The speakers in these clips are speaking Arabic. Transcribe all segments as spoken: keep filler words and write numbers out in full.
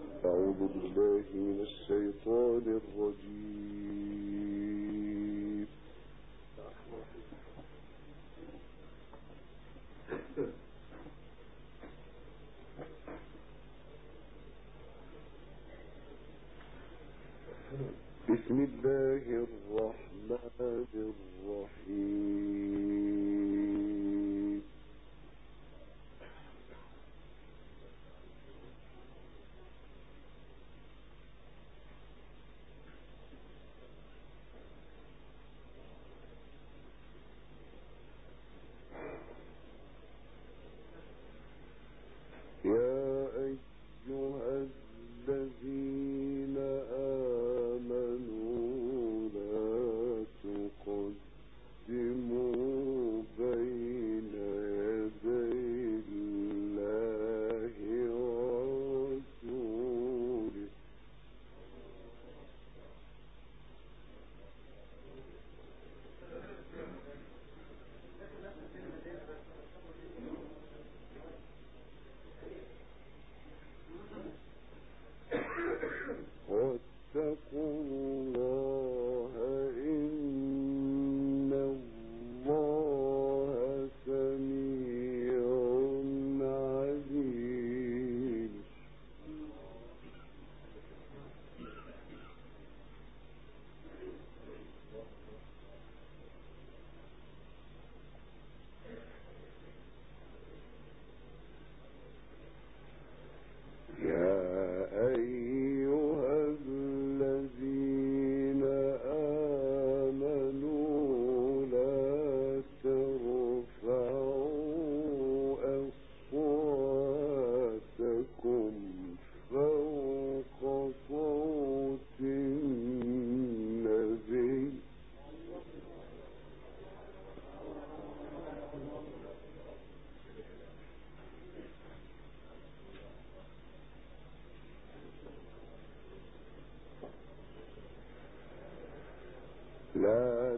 أعوذ بالله من الشيطان الرجيم. بسم الله الرحمن الرحيم. يا أيها الذين آمنوا لا تقدموا بين يدي الله ورسوله واتقوا الله إن الله سميع عليم. يا أيها الذين آمنوا لا ترفعوا أصواتكم فوق صوت النبي لا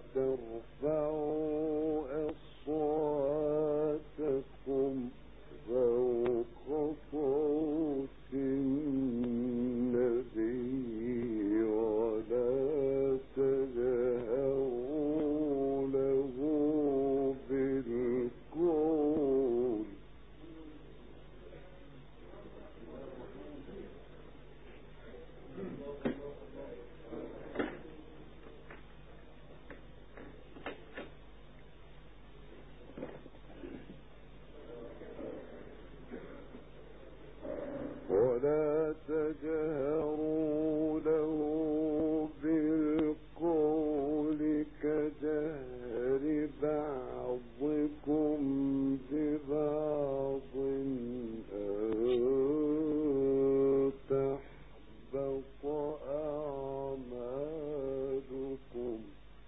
ترفعوا أصواتكم فوق صوت النبي ولا تجهروا له بالقول ولا تجهروا له بالقول كجهر بعضكم ببعض أن تحبط أعمالكم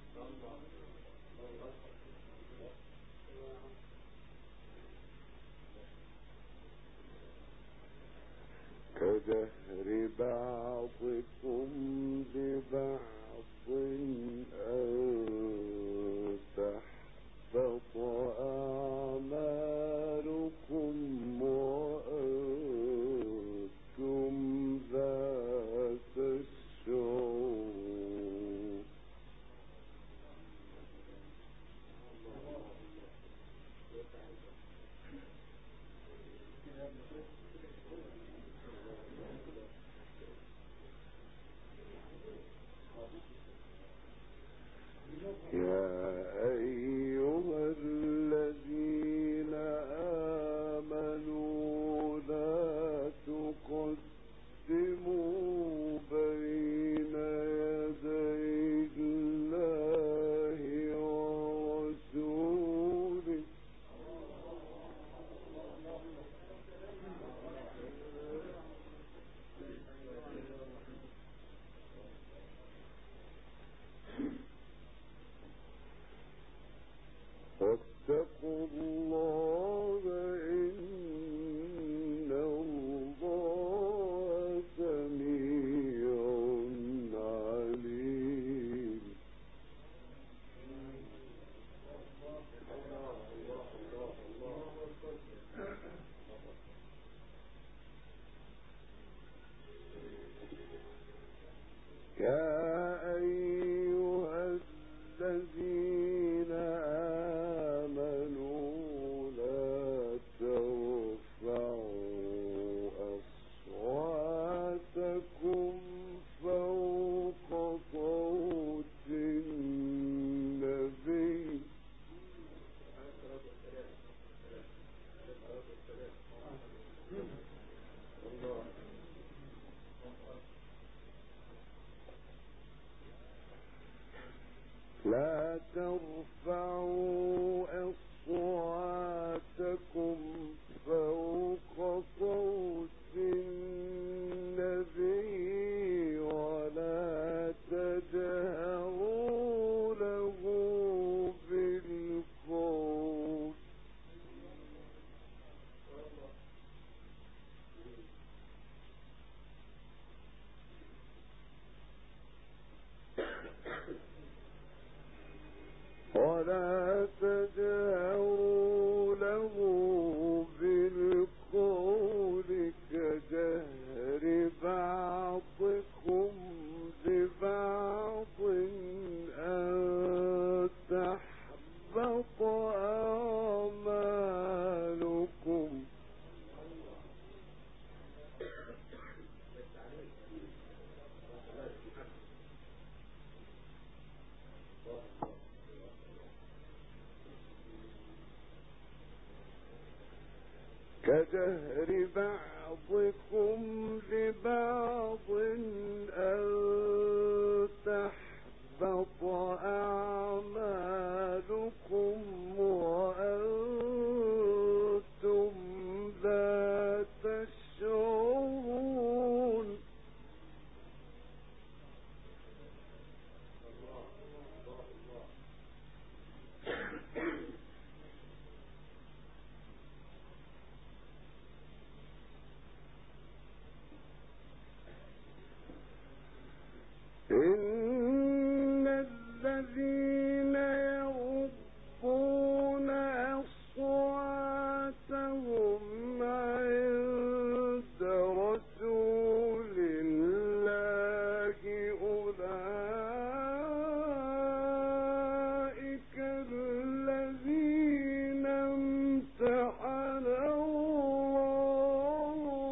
كجهر بعضكم ببعض أن تحبط أعمالكم وأنتم ذات الشعور. يا أيها الذين آمنوا لا تقدموا بين يدي الله ورسوله واتقوا الله إن الله سميع عليم. كجهر بعضكم لبعض أن تحبط أعمالكم وأنتم لا تشعرون. إن الذين يغضون أصواتهم عند رسول الله أولئك الذين امتحن الله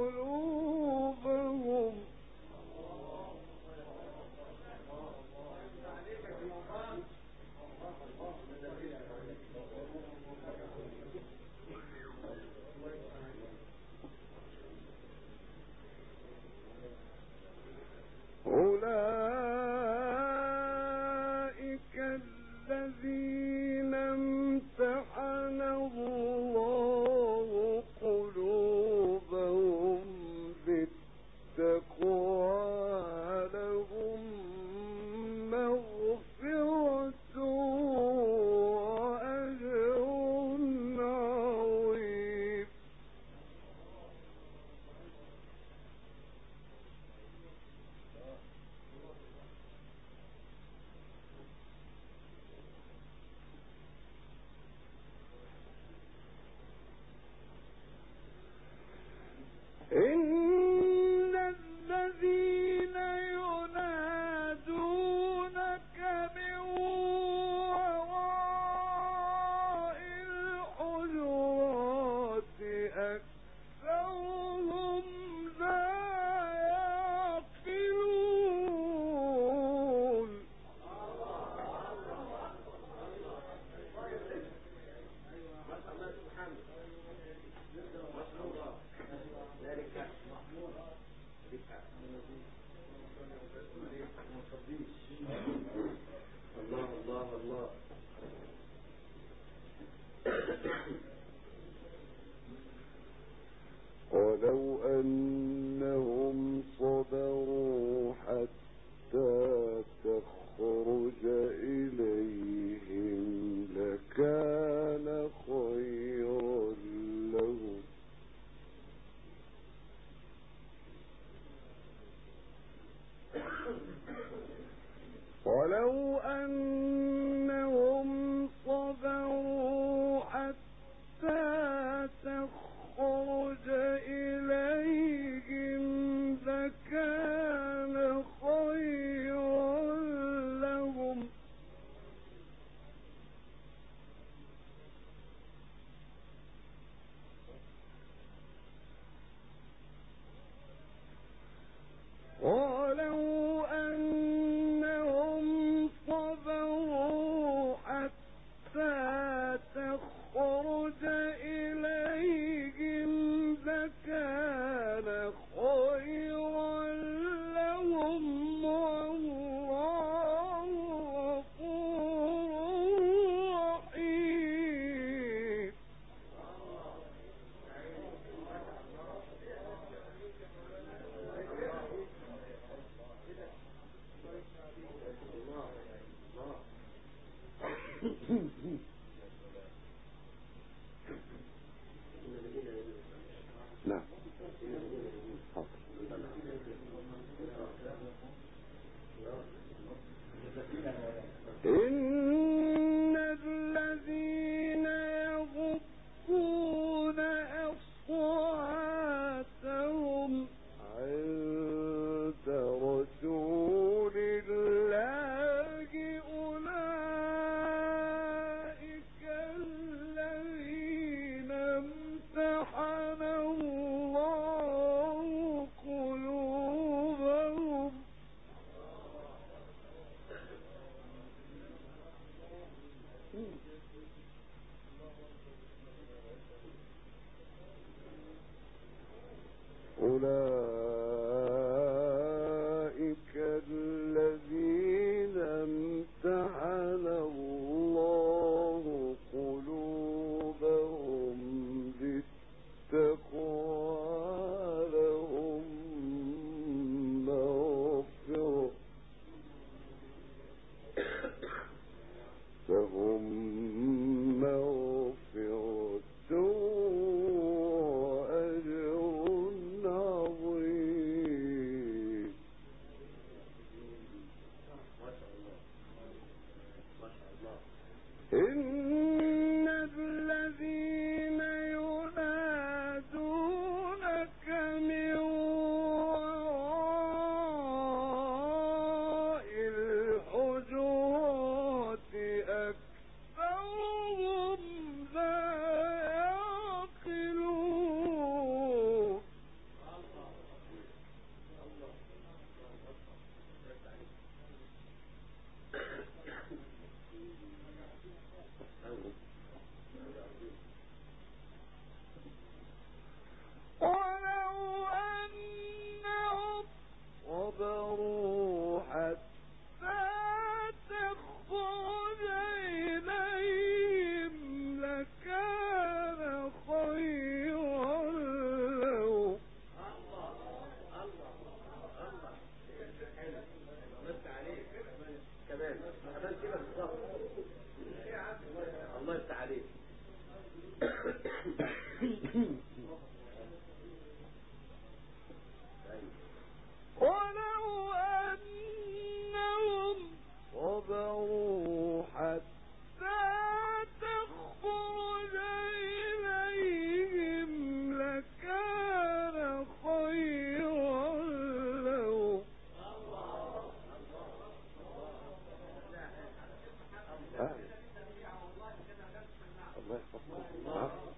قلوبهم. أولئك الذين امتحن الله قلوبهم بالتقوى لهم مغفرة وأجر عظيم. إن الذين ينادونك من وراء الحجرات أكثرهم لا يعقلون. الله الله الله. ولو أنهم صبروا حتى تخرج إليهم لكان خيرا لهم. ولو أنهم صبروا حتى تخرج إليهم لكان خيرا لهم. ولو أنهم صبروا حتى تخرج إليهم لكان خيرا لهم والله غفور رحيم. الله يفتح عليك. ولو أنهم صبروا حتى تخرج إليهم لكان خيرا لهم. الله يحفظكم.